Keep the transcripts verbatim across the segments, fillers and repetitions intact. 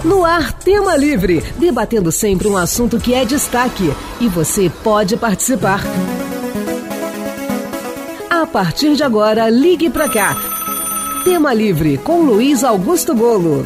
No ar, Tema Livre, debatendo sempre um assunto que é destaque. E você pode participar. A partir de agora, ligue pra cá. Tema Livre, com Luiz Augusto Bolo.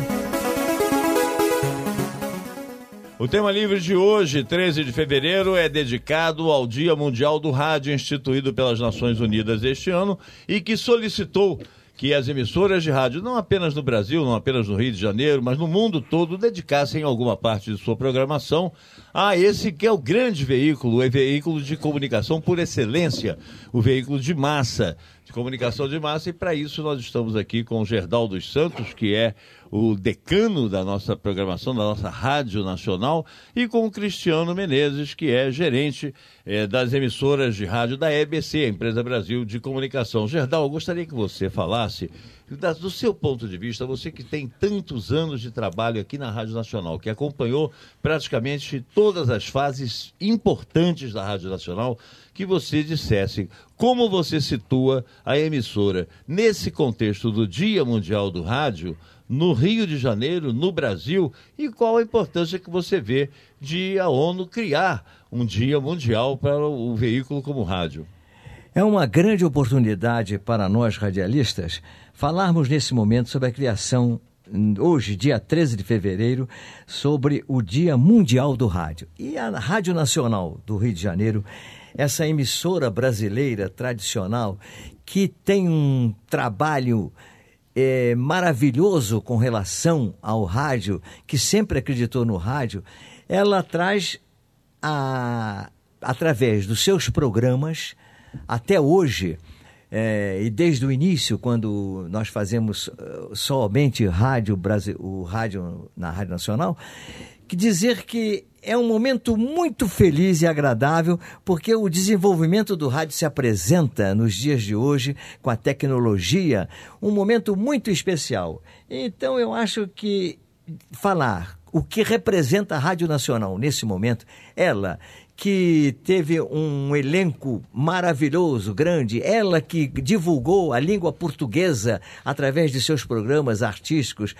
O Tema Livre de hoje, treze de fevereiro, é dedicado ao Dia Mundial do Rádio, instituído pelas Nações Unidas este ano, e que solicitou que as emissoras de rádio, não apenas no Brasil, não apenas no Rio de Janeiro, mas no mundo todo, dedicassem alguma parte de sua programação a esse que é o grande veículo, o veículo de comunicação por excelência, o veículo de massa, de comunicação de massa, e para isso nós estamos aqui com o Gerdau dos Santos, que é o decano da nossa programação, da nossa Rádio Nacional, e com o Cristiano Menezes, que é gerente eh, das emissoras de rádio da E B C, a Empresa Brasil de Comunicação. Gerdau, eu gostaria que você falasse, da, do seu ponto de vista, você que tem tantos anos de trabalho aqui na Rádio Nacional, que acompanhou praticamente todas as fases importantes da Rádio Nacional, que você dissesse como você situa a emissora nesse contexto do Dia Mundial do Rádio, no Rio de Janeiro, no Brasil, e qual a importância que você vê de a ONU criar um Dia Mundial para o veículo como rádio. É uma grande oportunidade para nós radialistas falarmos nesse momento sobre a criação, hoje, dia treze de fevereiro, sobre o Dia Mundial do Rádio. E a Rádio Nacional do Rio de Janeiro, essa emissora brasileira tradicional, que tem um trabalho É, maravilhoso com relação ao rádio, que sempre acreditou no rádio, ela traz, a, através dos seus programas, até hoje, é, e desde o início, quando nós fazemos uh, somente rádio, Brasil, o rádio na Rádio Nacional, que dizer que é um momento muito feliz e agradável, porque o desenvolvimento do rádio se apresenta nos dias de hoje, com a tecnologia, um momento muito especial. Então eu acho que falar o que representa a Rádio Nacional nesse momento, ela que teve um elenco maravilhoso, grande, ela que divulgou a língua portuguesa através de seus programas artísticos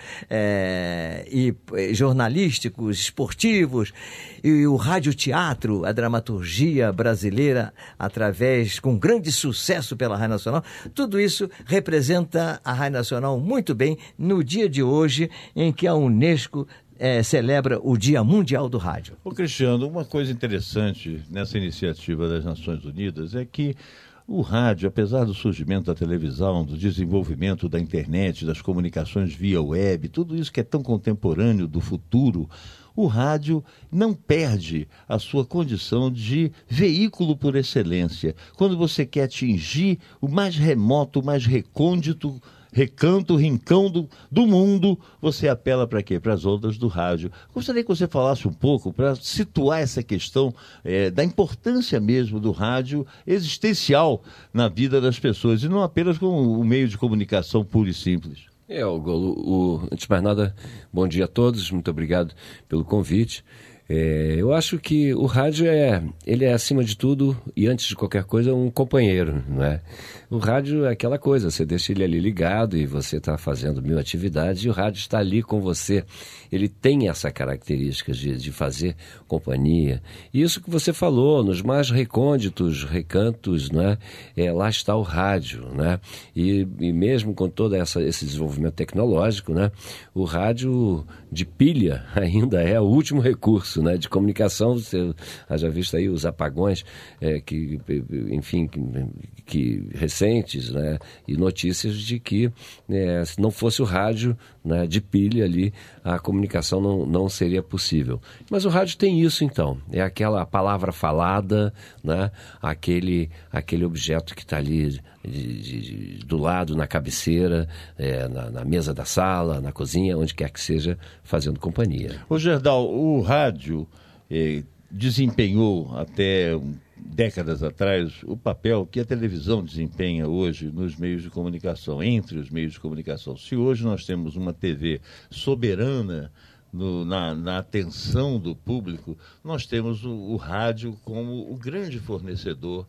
é, e jornalísticos, esportivos, e o radioteatro, a dramaturgia brasileira, através, com grande sucesso pela Rádio Nacional, tudo isso representa a Rádio Nacional muito bem no dia de hoje, em que a Unesco É, celebra o Dia Mundial do Rádio. Ô Cristiano, uma coisa interessante nessa iniciativa das Nações Unidas é que o rádio, apesar do surgimento da televisão, do desenvolvimento da internet, das comunicações via web, tudo isso que é tão contemporâneo do futuro, o rádio não perde a sua condição de veículo por excelência. Quando você quer atingir o mais remoto, o mais recôndito, recanto, rincão do, do mundo, você apela para quê? Para as ondas do rádio. Gostaria que você falasse um pouco para situar essa questão é, da importância mesmo do rádio existencial na vida das pessoas, e não apenas como um meio de comunicação puro e simples. É, o, o, antes de mais nada, bom dia a todos, muito obrigado pelo convite. É, eu acho que o rádio é, ele é, acima de tudo, e antes de qualquer coisa, um companheiro, não é? O rádio é aquela coisa, você deixa ele ali ligado e você está fazendo mil atividades e o rádio está ali com você. Ele tem essa característica de, de fazer companhia. E isso que você falou, nos mais recônditos, recantos, não é? É, lá está o rádio, né? E, e mesmo com todo essa, esse desenvolvimento tecnológico, né? O rádio de pilha ainda é o último recurso, né, de comunicação. Você já visto aí os apagões é, que, enfim, que, que recentes, né, e notícias de que é, se não fosse o rádio, né, de pilha ali, a comunicação não, não seria possível. Mas o rádio tem isso, então, é aquela palavra falada, né, aquele, aquele objeto que está ali de, de, de, do lado, na cabeceira, é, na, na mesa da sala, na cozinha, onde quer que seja, fazendo companhia. Ô Gerdau, o rádio eh, desempenhou até décadas atrás o papel que a televisão desempenha hoje nos meios de comunicação, entre os meios de comunicação. Se hoje nós temos uma T V soberana no, na, na atenção do público, nós temos o, o rádio como o grande fornecedor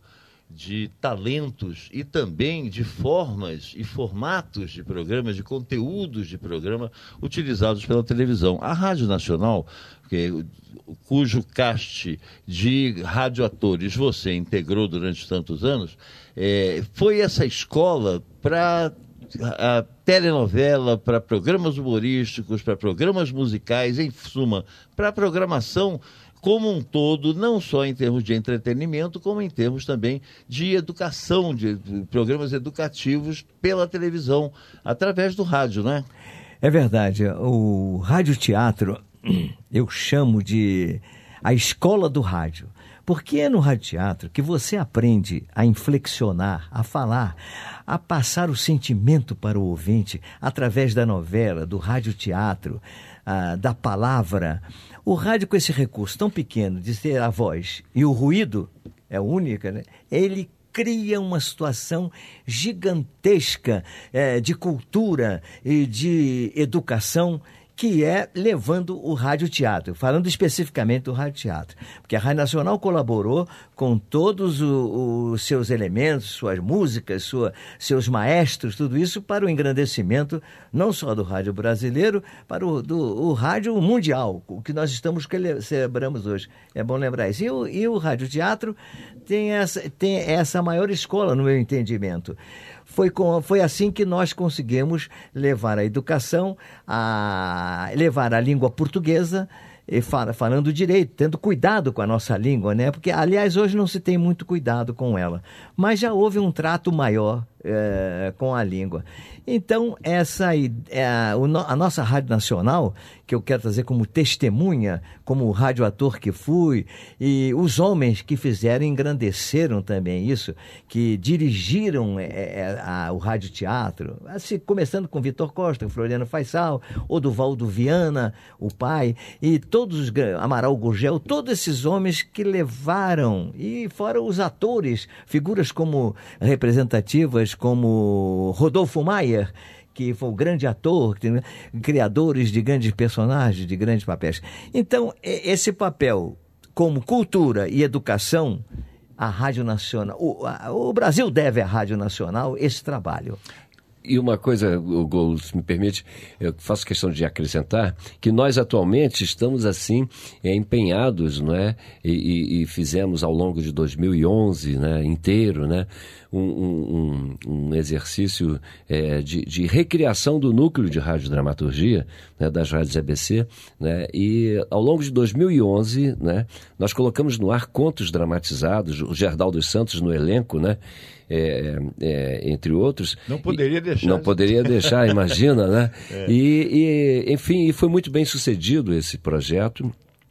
de talentos e também de formas e formatos de programas, de conteúdos de programa utilizados pela televisão. A Rádio Nacional, que, cujo cast de radioatores você integrou durante tantos anos, é, foi essa escola para a telenovela, para programas humorísticos, para programas musicais, em suma, para a programação como um todo, não só em termos de entretenimento, como em termos também de educação, de, de programas educativos pela televisão, através do rádio, né? É verdade. O radioteatro, eu chamo de a escola do rádio. Porque é no radioteatro que você aprende a inflexionar, a falar, a passar o sentimento para o ouvinte através da novela, do radioteatro, ah, da palavra. O rádio, com esse recurso tão pequeno de ter a voz e o ruído, é única, né? Ele cria uma situação gigantesca é, de cultura e de educação, que é levando o radioteatro, falando especificamente do radioteatro. Porque a Rádio Nacional colaborou com todos o, os seus elementos, suas músicas, sua, seus maestros, tudo isso para o engrandecimento não só do rádio brasileiro, para o, do, o rádio mundial, o que nós estamos celebramos hoje. É bom lembrar isso. E o, e o radioteatro tem essa, tem essa maior escola, no meu entendimento. Foi, com, foi assim que nós conseguimos levar a educação, a levar a língua portuguesa, e fala, falando direito, tendo cuidado com a nossa língua, né? Porque, aliás, hoje não se tem muito cuidado com ela, mas já houve um trato maior é, com a língua. Então, essa é, a nossa Rádio Nacional, que eu quero trazer como testemunha, como radioator que fui, e os homens que fizeram, engrandeceram também isso, que dirigiram é, a, o radioteatro, assim, começando com Vitor Costa, Floriano Faisal, Oduvaldo Viana, o pai, e todos os, Amaral Gurgel, todos esses homens que levaram, e fora os atores, figuras como representativas, como Rodolfo Maier, que foi um grande ator, criadores de grandes personagens, de grandes papéis. Então, esse papel como cultura e educação, a Rádio Nacional, o, a, o Brasil deve à Rádio Nacional esse trabalho. E uma coisa, Gol, se me permite, eu faço questão de acrescentar, que nós atualmente estamos assim empenhados, não é? E, e, e fizemos ao longo de dois mil e onze, né, inteiro, né, um, um, um exercício é, de, de recriação do núcleo de radiodramaturgia, né, das rádios A B C, né, e ao longo de dois mil e onze, né, nós colocamos no ar contos dramatizados, o Gerdau dos Santos no elenco, né, É, é, entre outros. Não poderia deixar. Não poderia deixar, imagina, né? É. E, e, enfim, foi muito bem sucedido esse projeto.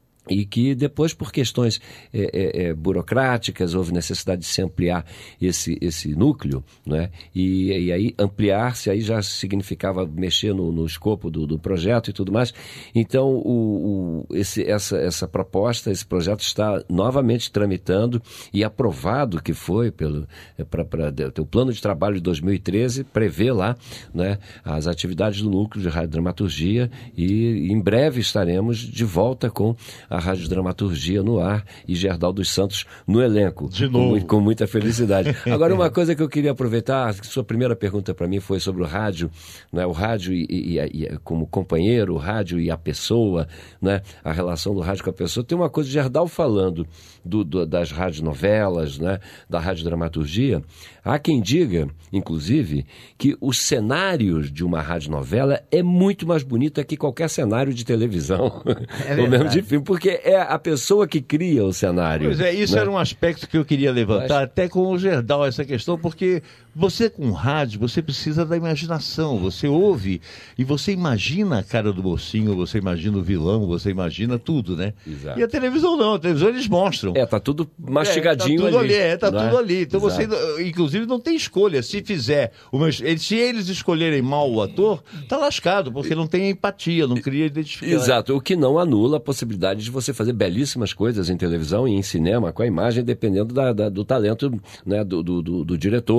E que depois, por questões é, é, é, burocráticas, houve necessidade de se ampliar esse, esse núcleo, né? E, e aí ampliar-se aí já significava mexer no, no escopo do, do projeto e tudo mais. Então, o, o, esse, essa, essa proposta, esse projeto está novamente tramitando e aprovado que foi pelo pra, pra, o plano de trabalho de dois mil e treze, prevê lá, né, as atividades do núcleo de radiodramaturgia, e em breve estaremos de volta com a radiodramaturgia no ar e Gerdau dos Santos no elenco. De novo. Com, com muita felicidade. Agora, uma coisa que eu queria aproveitar, sua primeira pergunta para mim foi sobre o rádio, né? O rádio e, e, e como companheiro, o rádio e a pessoa, né? A relação do rádio com a pessoa. Tem uma coisa de Gerdau falando do, do, das radionovelas, né? Da radiodramaturgia. Há quem diga, inclusive, que os cenários de uma radionovela é muito mais bonito que qualquer cenário de televisão, é ou mesmo de filme, porque é a pessoa que cria o cenário. Pois é, isso, né? Era um aspecto que eu queria levantar, Mas... até com o Gerdau, essa questão, porque você com rádio, você precisa da imaginação, você ouve e você imagina a cara do mocinho, você imagina o vilão, você imagina tudo, né? Exato. E a televisão não, a televisão eles mostram. É, tá tudo mastigadinho é, tá tudo ali. ali. É, tá tudo é? ali. Então Exato. Você, inclusive, não tem escolha. Se fizer, uma, se eles escolherem mal o ator, tá lascado, porque não tem empatia, não cria identificação. Exato, o que não anula a possibilidade de você fazer belíssimas coisas em televisão e em cinema com a imagem, dependendo da, da, do talento, né, do, do, do, do diretor,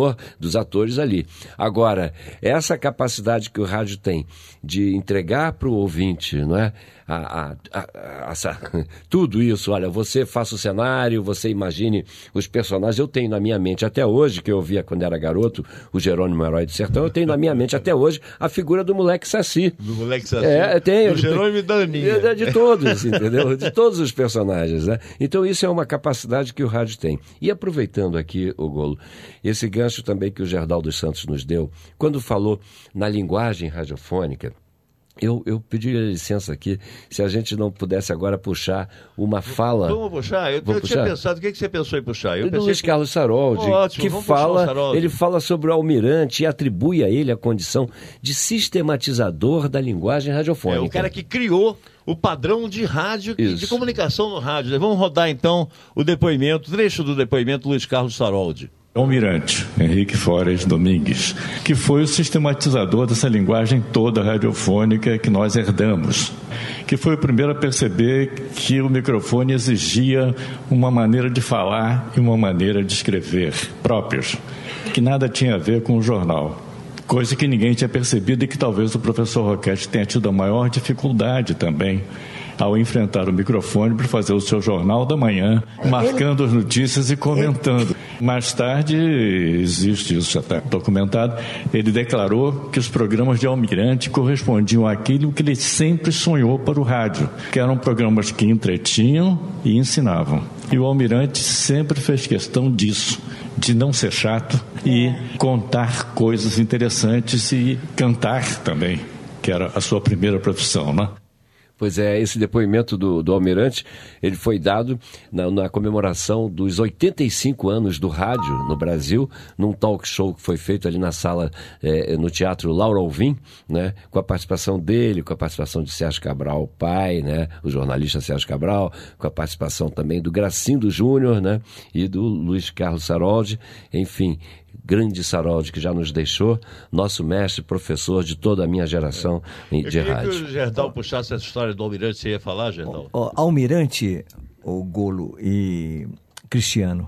dos atores ali. Agora, essa capacidade que o rádio tem de entregar para o ouvinte, não é? A, a, a, a, essa, tudo isso, olha, você faça o cenário, você imagine os personagens. Eu tenho na minha mente até hoje, que eu via quando era garoto, o Jerônimo Herói do Sertão, eu tenho na minha mente até hoje a figura do moleque Saci. Do moleque Saci. É, tenho. Do Jerônimo e da Aninha. De, de todos, entendeu? De todos os personagens, né? Então isso é uma capacidade que o rádio tem. E aproveitando aqui, o Golo, esse gancho também que o Gerdau dos Santos nos deu, quando falou na linguagem radiofônica, Eu, eu pedi licença aqui, se a gente não pudesse agora puxar uma fala... Vamos puxar? Eu, eu tinha pensado, o que, que você pensou em puxar? Eu do Luiz que... Carlos Saroldi, Ótimo, que fala, ele fala sobre o almirante e atribui a ele a condição de sistematizador da linguagem radiofônica. É o cara que criou o padrão de rádio, e de comunicação no rádio. Vamos rodar então o depoimento, trecho do depoimento do Luiz Carlos Saroldi. Almirante Henrique Forres Domingues, que foi o sistematizador dessa linguagem toda radiofônica que nós herdamos, que foi o primeiro a perceber que o microfone exigia uma maneira de falar e uma maneira de escrever próprias, que nada tinha a ver com o jornal, coisa que ninguém tinha percebido e que talvez o professor Roquette tenha tido a maior dificuldade também ao enfrentar o microfone para fazer o seu jornal da manhã, marcando as notícias e comentando. Mais tarde, existe isso, já está documentado, ele declarou que os programas de Almirante correspondiam àquilo que ele sempre sonhou para o rádio, que eram programas que entretinham e ensinavam. E o Almirante sempre fez questão disso, de não ser chato e contar coisas interessantes e cantar também, que era a sua primeira profissão, né? Pois é, esse depoimento do, do Almirante, ele foi dado na, na comemoração dos oitenta e cinco anos do rádio no Brasil, num talk show que foi feito ali na sala, é, no Teatro Laura Alvim, né, com a participação dele, com a participação de Sérgio Cabral, pai, né, o jornalista Sérgio Cabral, com a participação também do Gracindo Júnior, né, e do Luiz Carlos Saroldi, enfim... grande Saroldi, que já nos deixou, nosso mestre, professor de toda a minha geração é. de Eu rádio. Que o Gerdau puxasse essa história do Almirante, você ia falar, Gerdau? O, o Almirante, o Golo e Cristiano,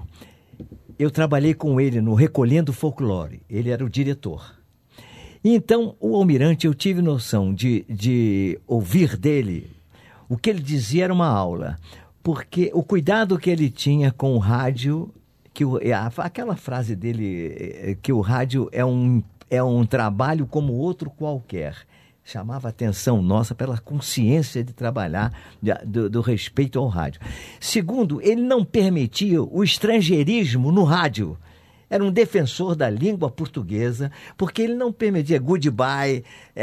eu trabalhei com ele no Recolhendo Folclore, ele era o diretor. Então, o Almirante, eu tive noção de, de ouvir dele, o que ele dizia era uma aula, porque o cuidado que ele tinha com o rádio... que o, aquela frase dele, que o rádio é um, é um trabalho como outro qualquer, chamava a atenção nossa pela consciência de trabalhar, de, do, do respeito ao rádio. Segundo, ele não permitia o estrangeirismo no rádio. Era um defensor da língua portuguesa, porque ele não permitia goodbye,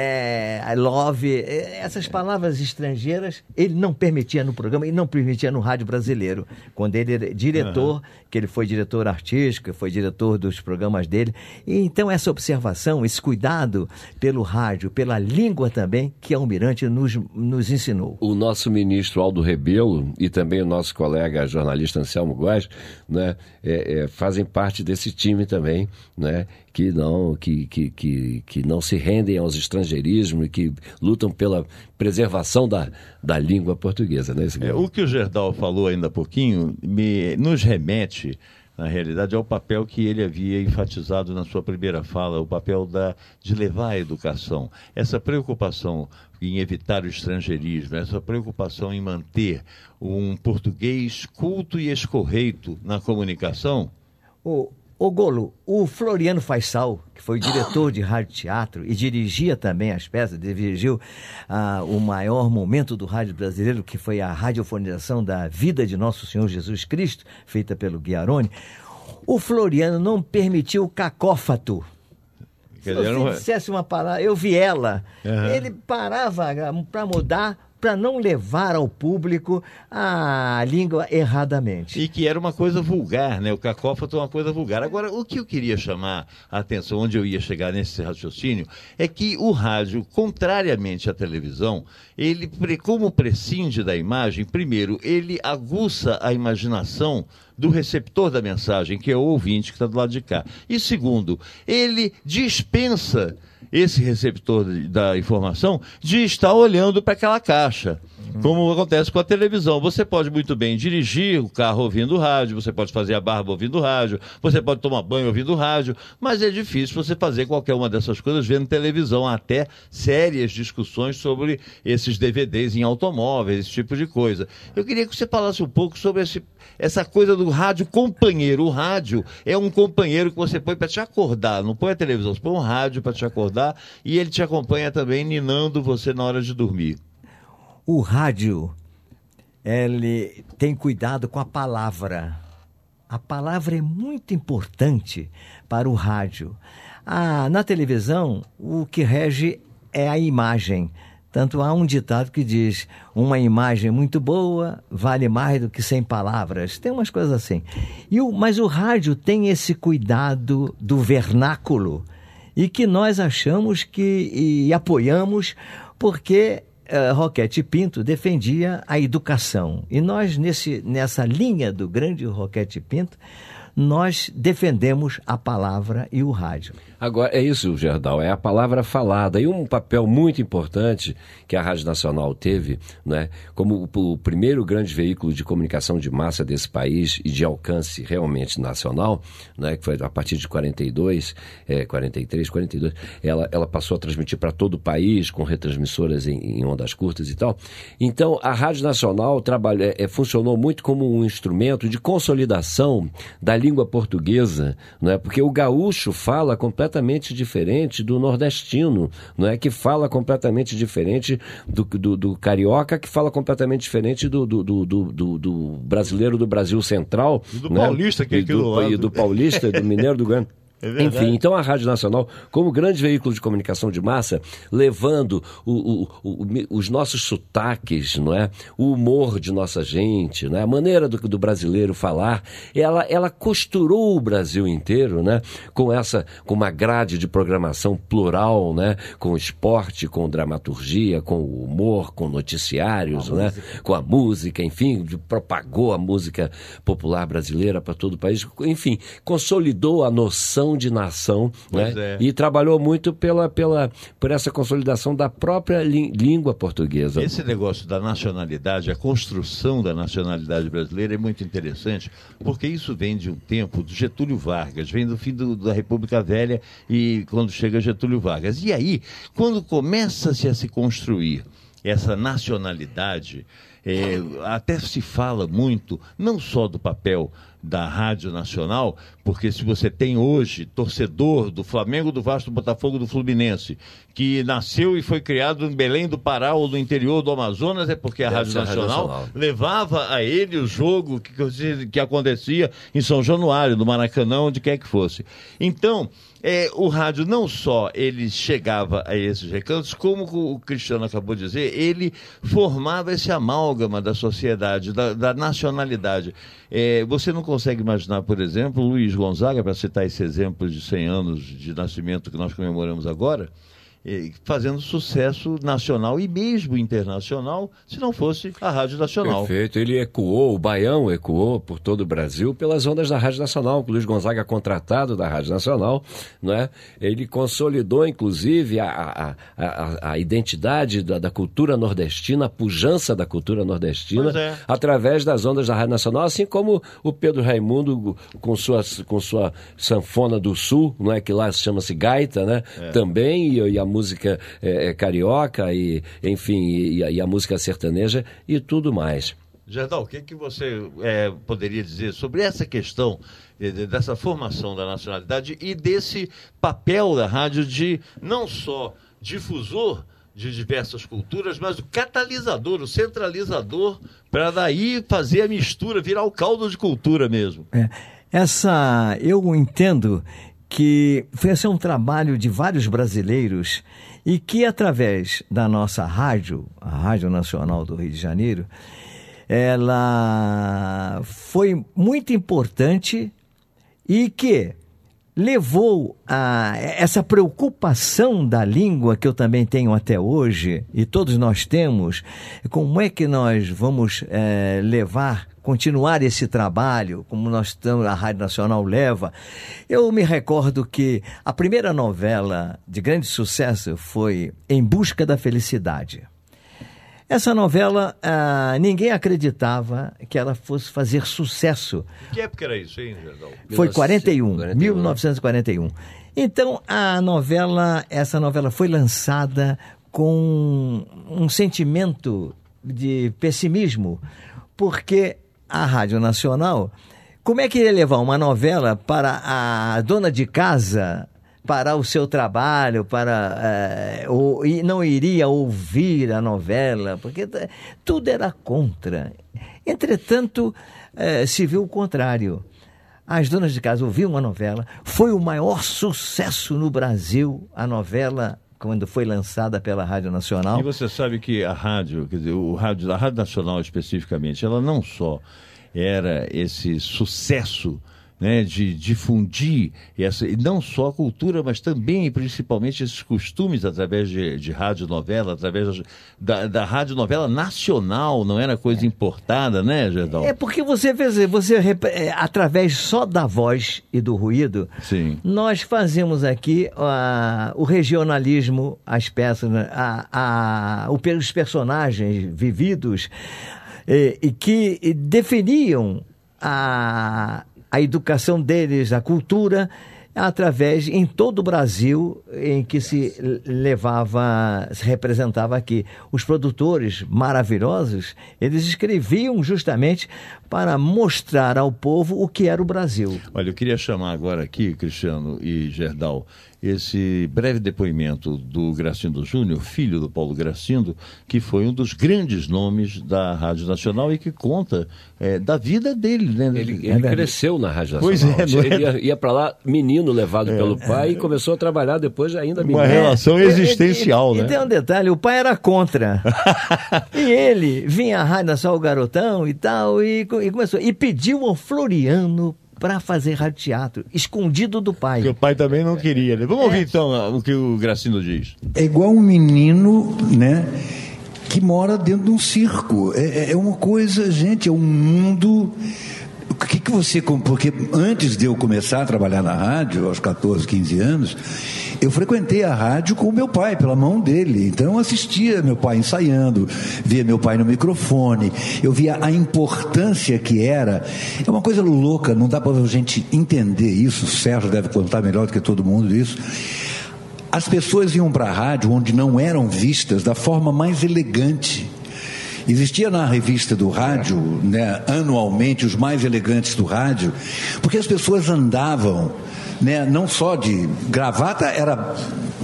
é, I love, é, essas palavras estrangeiras, ele não permitia no programa, ele não permitia no rádio brasileiro. Quando ele era diretor, uhum. que ele foi diretor artístico, foi diretor dos programas dele. E, então, essa observação, esse cuidado pelo rádio, pela língua também, que Almirante nos, nos ensinou. O nosso ministro Aldo Rebelo e também o nosso colega jornalista Anselmo Góes, né, é, é, fazem parte desse time também, né, que não, que, que, que, que não se rendem aos estrangeirismos e que lutam pela preservação da, da língua portuguesa. Né, é, o que o Gerdau falou ainda há pouquinho me, nos remete, na realidade, ao papel que ele havia enfatizado na sua primeira fala, o papel da, de levar a educação. Essa preocupação em evitar o estrangeirismo, essa preocupação em manter um português culto e escorreito na comunicação. O Ô Golo, o Floriano Faisal, que foi diretor de rádio teatro e dirigia também as peças, dirigiu ah, o maior momento do rádio brasileiro, que foi a radiofonização da vida de Nosso Senhor Jesus Cristo, feita pelo Guiarone. O Floriano não permitiu o cacófato. Se você dissesse uma palavra, eu vi ela, uhum. ele parava para mudar, para não levar ao público a língua erradamente. E que era uma coisa vulgar, né? O cacófato é uma coisa vulgar. Agora, o que eu queria chamar a atenção, onde eu ia chegar nesse raciocínio, é que o rádio, contrariamente à televisão, ele, como prescinde da imagem, primeiro, ele aguça a imaginação do receptor da mensagem, que é o ouvinte que está do lado de cá. E segundo, ele dispensa esse receptor da informação de estar olhando para aquela caixa. como acontece com a televisão. Você pode muito bem dirigir o carro ouvindo rádio, você pode fazer a barba ouvindo rádio, você pode tomar banho ouvindo rádio, mas é difícil você fazer qualquer uma dessas coisas vendo televisão, até sérias discussões sobre esses D V Ds em automóveis, esse tipo de coisa. Eu queria que você falasse um pouco sobre esse, essa coisa do rádio companheiro. O rádio é um companheiro que você põe para te acordar, não põe a televisão, você põe um rádio para te acordar e ele te acompanha também, ninando você na hora de dormir. O rádio, ele tem cuidado com a palavra. A palavra é muito importante para o rádio. Ah, na televisão, o que rege é a imagem. Tanto há um ditado que diz, uma imagem muito boa vale mais do que cem palavras. Tem umas coisas assim. E o, mas o rádio tem esse cuidado do vernáculo e que nós achamos que e apoiamos porque uh, Roquete Pinto defendia a educação. E nós, nesse, nessa linha do grande Roquete Pinto, nós defendemos a palavra e o rádio. Agora, é isso, Gerdau, é a palavra falada. E um papel muito importante que a Rádio Nacional teve, né, como o, o primeiro grande veículo de comunicação de massa desse país e de alcance realmente nacional, né, que foi a partir de quarenta e dois, é, quarenta e três, quarenta e dois, ela, ela passou a transmitir para todo o país, com retransmissoras em, em ondas curtas e tal. Então, a Rádio Nacional trabalha, é, funcionou muito como um instrumento de consolidação da língua portuguesa, né, porque o gaúcho fala completamente completamente diferente do nordestino, não é? Que fala completamente diferente do, do, do carioca, que fala completamente diferente do, do, do, do, do brasileiro do Brasil Central. E do né? paulista, que é aqui do lado. E do paulista, do mineiro do grande. É Enfim, então a Rádio Nacional, como grande veículo de comunicação de massa, levando o, o, o, os nossos sotaques, não é? O humor de nossa gente, não é? A maneira do, do brasileiro falar, ela, ela costurou o Brasil inteiro, né? Com essa, com uma grade de programação plural, né? Com esporte, com dramaturgia, com humor, com noticiários, né? Com a música, enfim, propagou a música popular brasileira para todo o país, enfim, consolidou a noção de nação, né? É. E trabalhou muito pela, pela, por essa consolidação da própria li, língua portuguesa. Esse negócio da nacionalidade, a construção da nacionalidade brasileira é muito interessante, porque isso vem de um tempo do Getúlio Vargas, vem do fim do, da República Velha e quando chega Getúlio Vargas. E aí, quando começa-se a se construir essa nacionalidade, é, até se fala muito, não só do papel da Rádio Nacional, porque se você tem hoje torcedor do Flamengo, do Vasco, do Botafogo, do Fluminense, que nasceu e foi criado em Belém do Pará ou no interior do Amazonas, é porque a Rádio Nacional, Rádio Nacional levava a ele o jogo que, que acontecia em São Januário, no Maracanã, onde quer que fosse. Então, é, o rádio não só ele chegava a esses recantos, como o Cristiano acabou de dizer, ele formava esse amálgama da sociedade, da, da nacionalidade. É, você não consegue imaginar, por exemplo, Luiz Gonzaga, para citar esse exemplo de cem anos de nascimento que nós comemoramos agora, fazendo sucesso nacional e mesmo internacional, se não fosse a Rádio Nacional. Perfeito, ele ecoou, o Baião ecoou por todo o Brasil pelas ondas da Rádio Nacional, o Luiz Gonzaga contratado da Rádio Nacional, né? Ele consolidou inclusive a, a, a, a identidade da, da cultura nordestina, a pujança da cultura nordestina, é. através das ondas da Rádio Nacional, assim como o Pedro Raimundo com sua, com sua sanfona do Sul, não é, que lá chama-se gaita, né? É. Também, e, e a música é, é, carioca, e, enfim, e, e a música sertaneja e tudo mais. Gerdau, o que, que você é, poderia dizer sobre essa questão, de, dessa formação da nacionalidade e desse papel da rádio de não só difusor de diversas culturas, mas o catalisador, o centralizador, para daí fazer a mistura, virar o caldo de cultura mesmo? É, essa, eu entendo que esse é um trabalho de vários brasileiros e que, através da nossa rádio, a Rádio Nacional do Rio de Janeiro, ela foi muito importante e que levou a essa preocupação da língua que eu também tenho até hoje, e todos nós temos, como é que nós vamos é, levar, continuar esse trabalho, como nós estamos, a Rádio Nacional leva. Eu me recordo que a primeira novela de grande sucesso foi Em Busca da Felicidade. Essa novela, ah, ninguém acreditava que ela fosse fazer sucesso. Que época era isso, hein, Gerdau? Foi quarenta e um, quarenta e um, mil novecentos e quarenta e um. Então, a novela, essa novela foi lançada com um sentimento de pessimismo, porque a Rádio Nacional, como é que ia levar uma novela para a dona de casa parar o seu trabalho, para é, ou, e não iria ouvir a novela, porque tudo era contra. Entretanto, é, se viu o contrário. As donas de casa ouviam a novela, foi o maior sucesso no Brasil, a novela, quando foi lançada pela Rádio Nacional. E você sabe que a rádio, quer dizer, o rádio, a Rádio Nacional especificamente, ela não só era esse sucesso, né, de difundir essa, e não só a cultura, mas também e principalmente esses costumes através de, de radionovela, através da, da radionovela nacional, não era coisa importada, né, Gerdau? É porque você vê, você através só da voz e do ruído, sim, nós fazemos aqui uh, o regionalismo, as peças, a, a, os personagens vividos e, e que definiam a a educação deles, a cultura, através, em todo o Brasil, em que se levava, se representava aqui. Os produtores maravilhosos, eles escreviam justamente para mostrar ao povo o que era o Brasil. Olha, eu queria chamar agora aqui, Cristiano e Gerdau, esse breve depoimento do Gracindo Júnior, filho do Paulo Gracindo, que foi um dos grandes nomes da Rádio Nacional e que conta é, da vida dele, né? Ele, ele é cresceu na Rádio Nacional. Pois é, ele ia, ia para lá, menino levado é, pelo pai, é, e começou a trabalhar depois ainda menino. Uma relação é, existencial, e, né? E tem um detalhe, o pai era contra. E ele vinha à Rádio Nacional, o garotão e tal, e, e começou. E pediu ao Floriano para fazer rádio teatro, escondido do pai. Porque o pai também não queria, né? Vamos é. ouvir então o que o Gracindo diz. É igual um menino, né, que mora dentro de um circo. É, é uma coisa, gente, é um mundo... O que que você... Porque antes de eu começar a trabalhar na rádio, aos catorze, quinze anos, eu frequentei a rádio com o meu pai, pela mão dele. Então eu assistia meu pai ensaiando, via meu pai no microfone, eu via a importância que era. É uma coisa louca, não dá para a gente entender isso, o Sérgio deve contar melhor do que todo mundo isso. As pessoas iam para a rádio onde não eram vistas da forma mais elegante. Existia na revista do rádio, né, anualmente, os mais elegantes do rádio, porque as pessoas andavam, né, não só de gravata, era,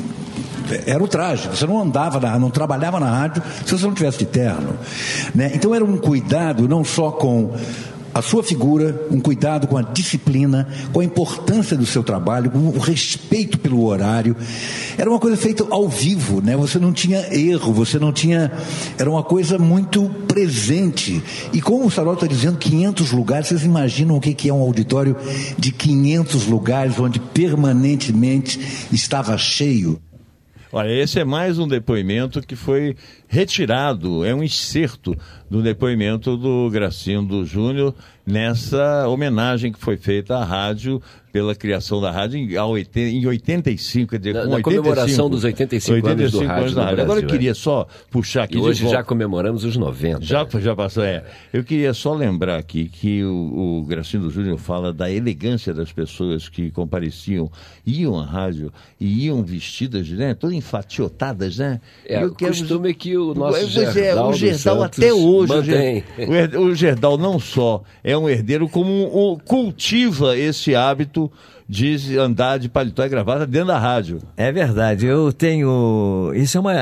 era o traje, você não andava, na, não trabalhava na rádio se você não tivesse de terno, né? Então era um cuidado não só com a sua figura, um cuidado com a disciplina, com a importância do seu trabalho, com o respeito pelo horário. Era uma coisa feita ao vivo, né? Você não tinha erro, você não tinha... Era uma coisa muito presente. E como o Sarol está dizendo, quinhentos lugares, vocês imaginam o que é um auditório de quinhentos lugares, onde permanentemente estava cheio? Olha, esse é mais um depoimento que foi retirado, é um excerto do depoimento do Gracindo Júnior nessa homenagem que foi feita à rádio pela criação da rádio em, em oitenta e cinco. Quer dizer, na, com na oitenta e cinco, comemoração dos oitenta e cinco, oitenta e cinco anos do rádio. rádio. Agora eu queria é. só puxar aqui e de hoje volta. Já comemoramos os noventa. Já, já passou, é. Eu queria só lembrar aqui que o, o Gracindo Júnior fala da elegância das pessoas que compareciam, iam à rádio e iam vestidas, né, todas enfatiotadas, né? É, o quero... costume é que o nosso pois Gerdau, é, o Gerdau até hoje, mantém. O, o Gerdau não só é um herdeiro, como um, um, cultiva esse hábito de andar de paletó e gravata dentro da rádio. É verdade, eu tenho... Isso é, uma,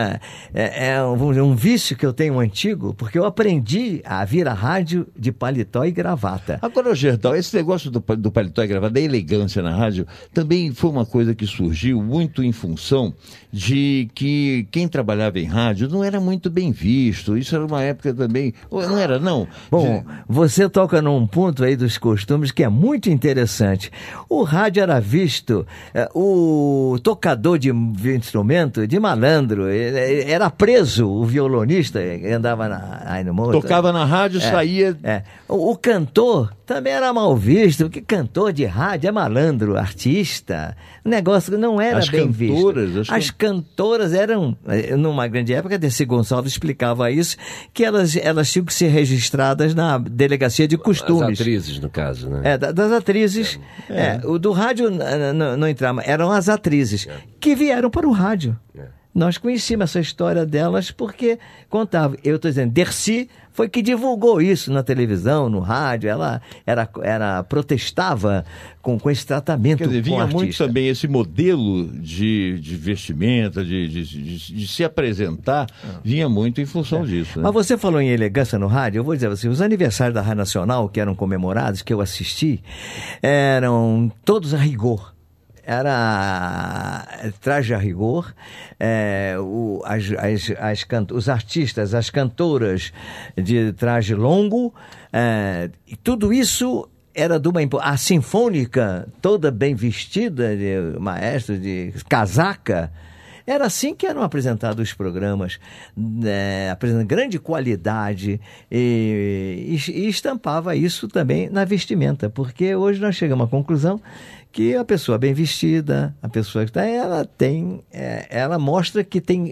é, é um, um vício que eu tenho antigo, porque eu aprendi a vir à rádio de paletó e gravata. Agora, Gerdau, esse negócio do, do paletó e gravata, da elegância na rádio, também foi uma coisa que surgiu muito em função de que quem trabalhava em rádio não era muito bem visto. Isso era uma época também... Não era, não? Bom, você toca num ponto aí dos costumes que é muito interessante. O rádio era visto, eh, o tocador de instrumento, de malandro, era preso, o violonista que andava na, aí no mundo. Tocava na rádio, é, saía... É. O, o cantor também era mal visto, porque cantor de rádio é malandro, artista. O negócio não era as bem cantoras, visto. As, as cantoras eram, numa grande época, Dercy Gonçalves explicava isso, que elas, elas tinham que ser registradas na delegacia de costumes. As atrizes, no caso, né? É, das atrizes. É. É, o do rádio não, não entrava, eram as atrizes é. que vieram para o rádio. É. Nós conhecíamos essa história delas porque contava. Eu estou dizendo, Dercy foi que divulgou isso na televisão, no rádio. Ela era, era, protestava com, com esse tratamento. Quer dizer, vinha com muito também esse modelo de, de vestimenta, de, de, de, de se apresentar, ah. vinha muito em função é. disso. Né? Mas você falou em elegância no rádio, eu vou dizer assim, os aniversários da Rádio Nacional, que eram comemorados, que eu assisti, eram todos a rigor. Era traje a rigor, é, o, as, as, as can, os artistas, as cantoras de traje longo, é, e tudo isso era de uma... A sinfônica, toda bem vestida, de maestro de casaca. Era assim que eram apresentados os programas, é, apresentando grande qualidade e, e, e estampava isso também na vestimenta, porque hoje nós chegamos à conclusão que a pessoa bem vestida, a pessoa que está, ela tem, é, ela mostra que tem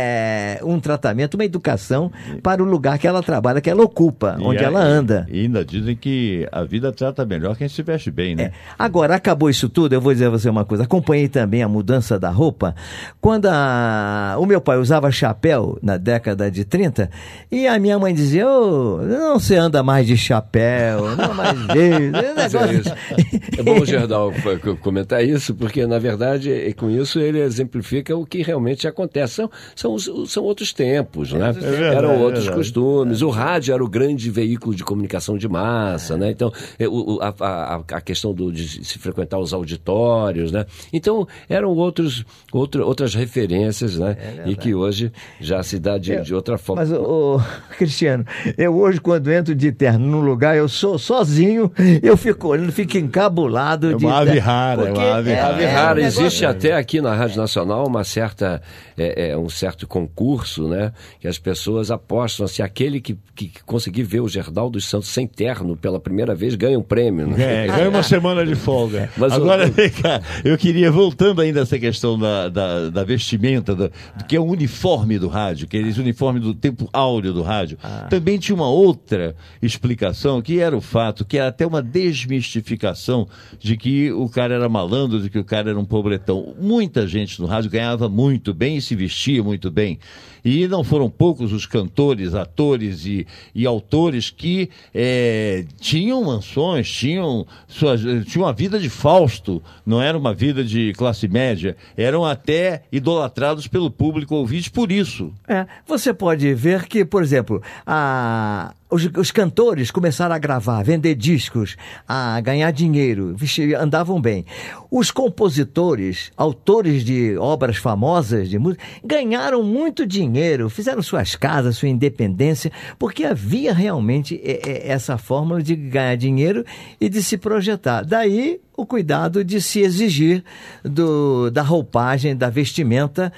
é, é, um tratamento, uma educação para o lugar que ela trabalha, que ela ocupa, e onde é, ela anda. E ainda dizem que a vida trata melhor quem se veste bem, né? É. Agora, acabou isso tudo, eu vou dizer a você uma coisa, acompanhei também a mudança da roupa, quando a, o meu pai usava chapéu na década de trinta, e a minha mãe dizia, oh, não se anda mais de chapéu, não mais isso. É, isso. É bom, Gerdau, comentar isso, porque na verdade com isso ele exemplifica o que realmente acontece. São, são, os, são outros tempos, né? É verdade, eram outros é costumes. O rádio era o grande veículo de comunicação de massa, né? Então o, a, a, a questão do, de se frequentar os auditórios, né? Então eram outros, outro, outras referências, né? É e que hoje já se dá de, eu, de outra forma. Mas, ô, ô, Cristiano, eu hoje quando entro de terno num lugar, eu sou sozinho, eu fico olhando, fico encabulado. É de uma ave rara, é uma ave é, rara. É, rara. Existe até aqui na Rádio Nacional uma certa, é, é, um certo concurso, né? Que as pessoas apostam, se aquele que, que conseguir ver o Gerdau dos Santos sem terno pela primeira vez ganha um prêmio. Né? É, ganha uma semana de folga. Mas agora, o... vem cá, eu queria, voltando ainda a essa questão da, da, da vestimenta, do, do que é o uniforme do rádio, que é esse uniforme do tempo áureo do rádio, ah. também tinha uma outra explicação, que era o fato, que era até uma desmistificação de que o cara era malandro, de que o cara era um pobretão. Muita gente no rádio ganhava muito bem e se vestia muito bem. E não foram poucos os cantores, atores e, e autores que é, tinham mansões, tinham, suas, tinham uma vida de Fausto, não era uma vida de classe média, eram até idolatrados pelo público ouvinte por isso. É, você pode ver que, por exemplo, a... Os, os cantores começaram a gravar, vender discos, a ganhar dinheiro, andavam bem. Os compositores, autores de obras famosas de música, ganharam muito dinheiro, fizeram suas casas, sua independência, porque havia realmente essa fórmula de ganhar dinheiro e de se projetar. Daí o cuidado de se exigir do, da roupagem, da vestimenta,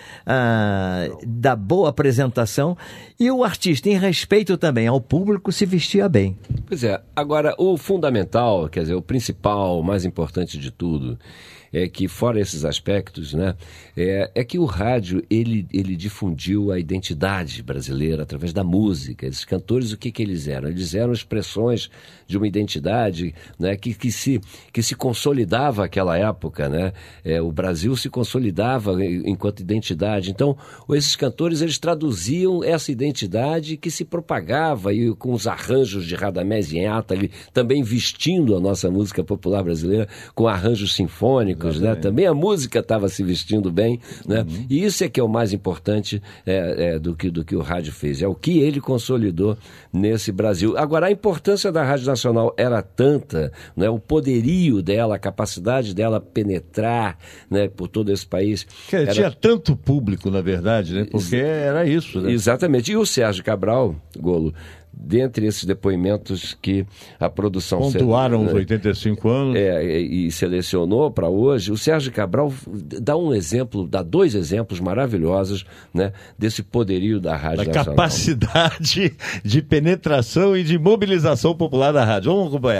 ah, da boa apresentação, e o artista, em respeito também ao público, se vestia bem. Pois é, agora o fundamental, quer dizer, o principal, o mais importante de tudo, é que fora esses aspectos, né, é, é que o rádio, ele, ele difundiu a identidade brasileira através da música. Esses cantores, o que que eles eram? Eles eram expressões de uma identidade, né, que, que, se, que se consolidava naquela época, né? É, o Brasil se consolidava enquanto identidade. Então, esses cantores, eles traduziam essa identidade que se propagava, e com os arranjos de Radamés Inhata, ali, também vestindo a nossa música popular brasileira com arranjos sinfônicos. Né? Também a música estava se vestindo bem, né? Uhum. E isso é que é o mais importante é, é, do, que, do que o rádio fez, é o que ele consolidou nesse Brasil. Agora, a importância da Rádio Nacional era tanta, né? O poderio dela, a capacidade dela penetrar, né, por todo esse país. Que era... Tinha tanto público, na verdade, né? Porque Ex... era isso. Né? Exatamente. E o Sérgio Cabral, Golo, dentre esses depoimentos que a produção... Pontuaram os se... oitenta e cinco anos. É, e selecionou para hoje, o Sérgio Cabral dá um exemplo, dá dois exemplos maravilhosos, né, desse poderio da Rádio da Nacional. Capacidade de penetração e de mobilização popular da rádio. Vamos acompanhar.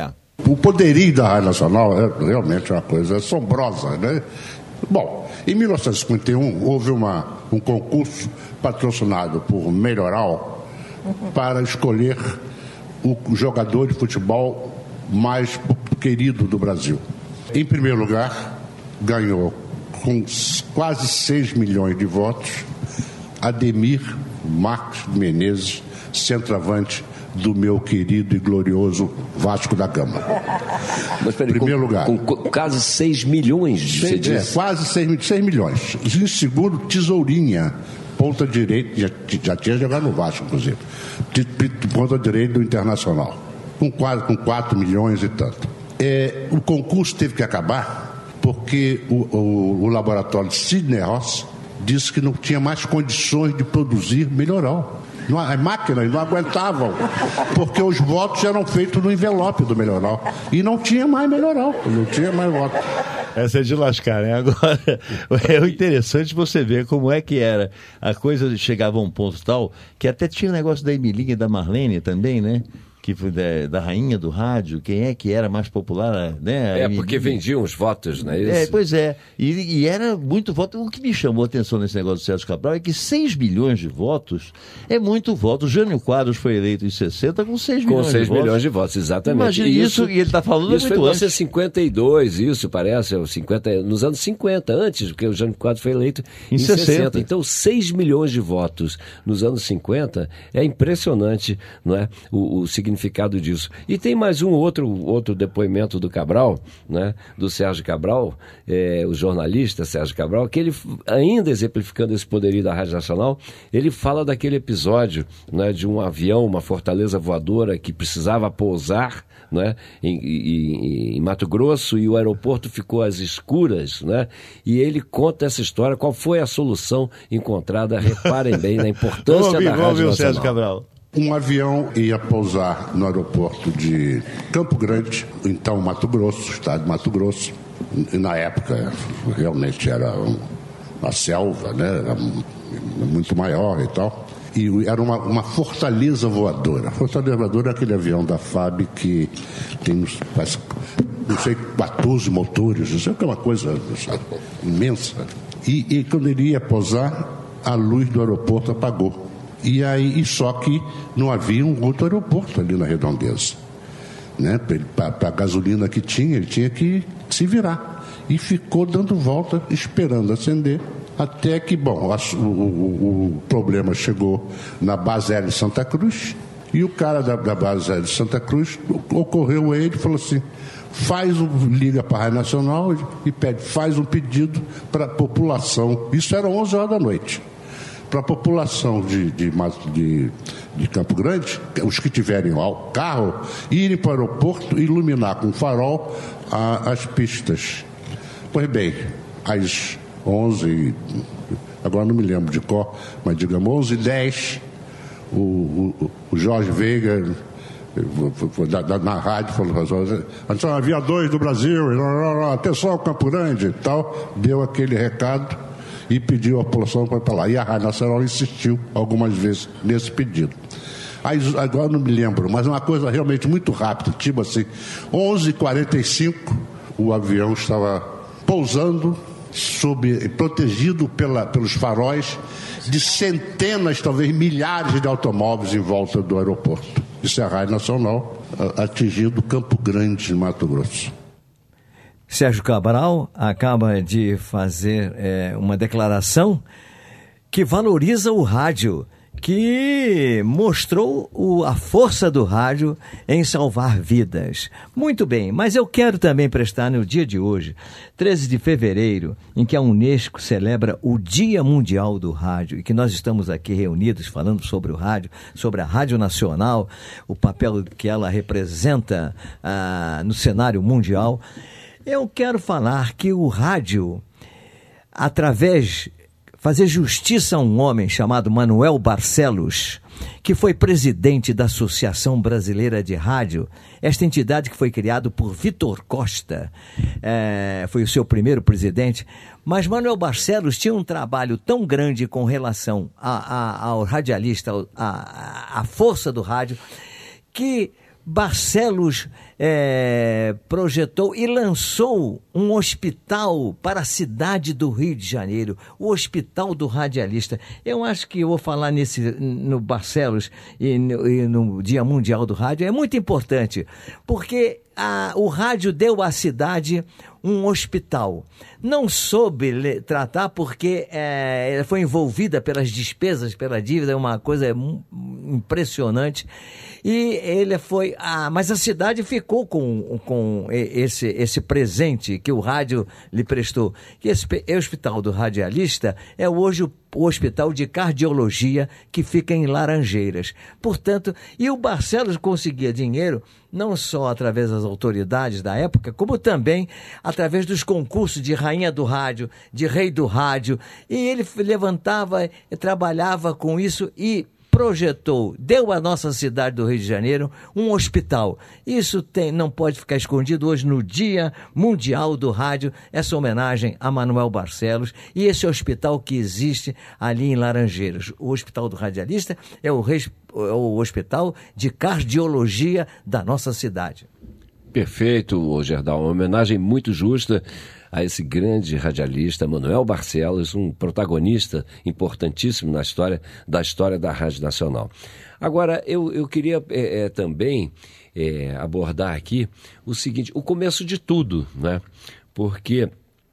o poderio da Rádio Nacional é realmente uma coisa assombrosa, né? Bom, em mil novecentos e cinquenta e um houve uma, um concurso patrocinado por Melhoral para escolher o jogador de futebol mais querido do Brasil. Em primeiro lugar, ganhou com quase seis milhões de votos Ademir Marques Menezes, centroavante do meu querido e glorioso Vasco da Gama. Mas peraí, primeiro com, lugar. Com, com quase seis milhões, você seis, diz? É, quase seis milhões. Em segundo, Tesourinha, ponta direita, já, já tinha jogado no Vasco, inclusive. Ponta direita do Internacional, com quase com quatro milhões e tanto. É, o concurso teve que acabar porque o, o, o laboratório Sidney Ross disse que não tinha mais condições de produzir Melhoral. Não, as máquinas não aguentavam, porque os votos eram feitos no envelope do Melhoral. E não tinha mais Melhoral, não tinha mais voto. Essa é de lascar, né? Agora, é interessante você ver como é que era. A coisa chegava a um ponto tal que até tinha o negócio da Emilinha e da Marlene também, né? Que foi da, da rainha do rádio, quem é que era mais popular, né? É, porque vendiam os votos, né? É, pois é. E, e era muito voto. O que me chamou a atenção nesse negócio do Sérgio Cabral é que seis milhões de votos é muito voto. O Jânio Quadros foi eleito em sessenta com seis milhões de votos. Com seis milhões de votos, exatamente. Imagina isso, e ele está falando isso muito foi em antes. cinquenta e dois, isso parece, cinquenta, nos anos cinquenta, antes, porque o Jânio Quadros foi eleito em, em sessenta. sessenta. Então, seis milhões de votos nos anos cinquenta é impressionante, não é? O, o significado disso. E tem mais um outro, outro depoimento do Cabral, né? Do Sérgio Cabral, é, o jornalista Sérgio Cabral, que ele, ainda exemplificando esse poderio da Rádio Nacional, ele fala daquele episódio, né, de um avião, uma fortaleza voadora que precisava pousar, né, em, em, em Mato Grosso, e o aeroporto ficou às escuras, né, e ele conta essa história, qual foi a solução encontrada. Reparem bem na importância ouvir, da Rádio ouvir Nacional. O Sérgio Cabral. Um avião ia pousar no aeroporto de Campo Grande, então Mato Grosso, estado de Mato Grosso. E na época realmente era uma selva, né? Era muito maior e tal. E era uma, uma fortaleza voadora. A fortaleza voadora é aquele avião da F A B que tem, parece, não sei, quatorze motores, isso é uma coisa imensa. E, e quando ele ia pousar, a luz do aeroporto apagou. E aí, e só que não havia um outro aeroporto ali na Redondeza, né? Para a gasolina que tinha, ele tinha que se virar. E ficou dando volta, esperando acender, até que, bom, a, o, o, o problema chegou na base aérea de Santa Cruz, e o cara da, da base aérea de Santa Cruz ocorreu a ele e falou assim: faz um, liga para a Rádio Nacional e pede, faz um pedido para a população. Isso era onze horas da noite. Para a população de, de, de, de Campo Grande, os que tiverem lá o carro, irem para o aeroporto e iluminar com farol a, as pistas. Pois bem, às onze, agora não me lembro de qual, mas digamos onze e dez, o, o, o Jorge Veiga, na rádio, falou: avião dois do Brasil, atenção Campo Grande e tal, deu aquele recado e pediu a população para ir para lá. E a Rádio Nacional insistiu algumas vezes nesse pedido. Aí, agora não me lembro, mas uma coisa realmente muito rápida, tipo assim, onze e quarenta e cinco, o avião estava pousando, sob, protegido pela, pelos faróis de centenas, talvez milhares de automóveis em volta do aeroporto. Isso é a Rádio Nacional, atingindo Campo Grande, de Mato Grosso. Sérgio Cabral acaba de fazer é, uma declaração que valoriza o rádio, que mostrou o, a força do rádio em salvar vidas. Muito bem, mas eu quero também prestar no dia de hoje, treze de fevereiro, em que a Unesco celebra o Dia Mundial do Rádio, e que nós estamos aqui reunidos falando sobre o rádio, sobre a Rádio Nacional, o papel que ela representa ah, no cenário mundial. Eu quero falar que o rádio, através, fazer justiça a um homem chamado Manuel Barcelos, que foi presidente da Associação Brasileira de Rádio, esta entidade que foi criada por Vitor Costa, é, foi o seu primeiro presidente, mas Manuel Barcelos tinha um trabalho tão grande com relação a, a, ao radialista, à força do rádio, que Barcelos é, projetou e lançou um hospital para a cidade do Rio de Janeiro, o Hospital do Radialista. Eu acho que eu vou falar nesse, no Barcelos e no, e no Dia Mundial do Rádio, é muito importante, porque a, o rádio deu à cidade um hospital. Não soube le, tratar porque é, foi envolvida pelas despesas, pela dívida, é uma coisa impressionante. E ele foi... Ah, mas a cidade ficou com, com esse, esse presente que o rádio lhe prestou. Que esse Hospital do Radialista é hoje o o Hospital de Cardiologia que fica em Laranjeiras. Portanto, e o Barcelos conseguia dinheiro não só através das autoridades da época, como também através dos concursos de Rainha do Rádio, de Rei do Rádio, e ele levantava, trabalhava com isso e projetou, deu à nossa cidade do Rio de Janeiro um hospital. Isso tem, não pode ficar escondido hoje no Dia Mundial do Rádio, essa homenagem a Manuel Barcelos e esse hospital que existe ali em Laranjeiras. O Hospital do Radialista é o, res, é o hospital de cardiologia da nossa cidade. Perfeito, Gerdau, uma homenagem muito justa a esse grande radialista, Manuel Barcelos, um protagonista importantíssimo na história da história da Rádio Nacional. Agora, eu, eu queria é, é, também é, abordar aqui o seguinte, o começo de tudo, né? Porque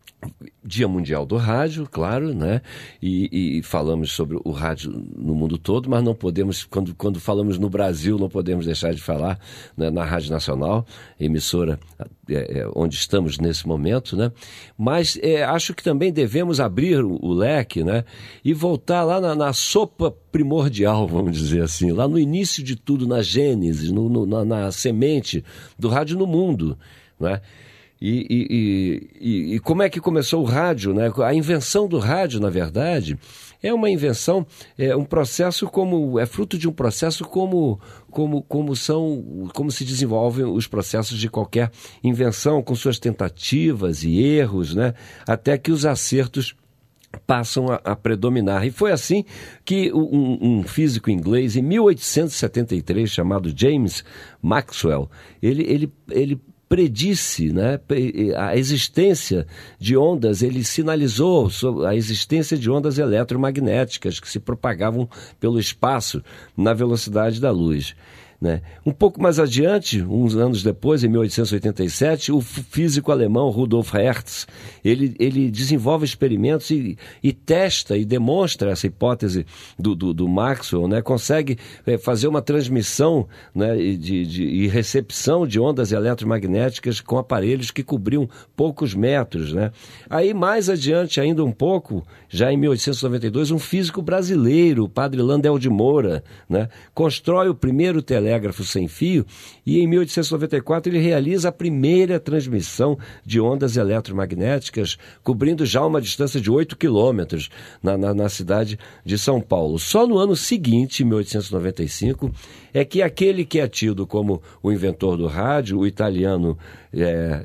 Dia Mundial do Rádio, claro, né? E, e falamos sobre o rádio no mundo todo, mas não podemos, quando, quando falamos no Brasil, não podemos deixar de falar, né, na Rádio Nacional, emissora é, é, onde estamos nesse momento, né? Mas é, acho que também devemos abrir o, o leque, né? E voltar lá na, na sopa primordial, vamos dizer assim, lá no início de tudo, na gênese, no, no, na, na semente do rádio no mundo, né? E, e, e, e como é que começou o rádio, né? A invenção do rádio, na verdade, é uma invenção, é um processo como, é fruto de um processo como, como, como são, como se desenvolvem os processos de qualquer invenção, com suas tentativas e erros, né? Até que os acertos passam a, a predominar. E foi assim que um, um físico inglês, em mil oitocentos e setenta e três, chamado James Maxwell, ele, ele, ele predisse, né, a existência de ondas, ele sinalizou a existência de ondas eletromagnéticas que se propagavam pelo espaço na velocidade da luz, né? Um pouco mais adiante, uns anos depois, em mil oitocentos e oitenta e sete, o físico alemão Rudolf Hertz, ele, ele desenvolve experimentos e, e testa e demonstra essa hipótese do, do, do Maxwell, né? Consegue é, fazer uma transmissão, né, de, de, e recepção de ondas eletromagnéticas com aparelhos que cobriam poucos metros, né? Aí mais adiante ainda um pouco, já em mil oitocentos e noventa e dois, um físico brasileiro, o padre Landel de Moura, né, constrói o primeiro telégrafo telégrafo sem fio, e em mil oitocentos e noventa e quatro ele realiza a primeira transmissão de ondas eletromagnéticas, cobrindo já uma distância de oito quilômetros na, na, na cidade de São Paulo. Só no ano seguinte, mil oitocentos e noventa e cinco, é que aquele que é tido como o inventor do rádio, o italiano é,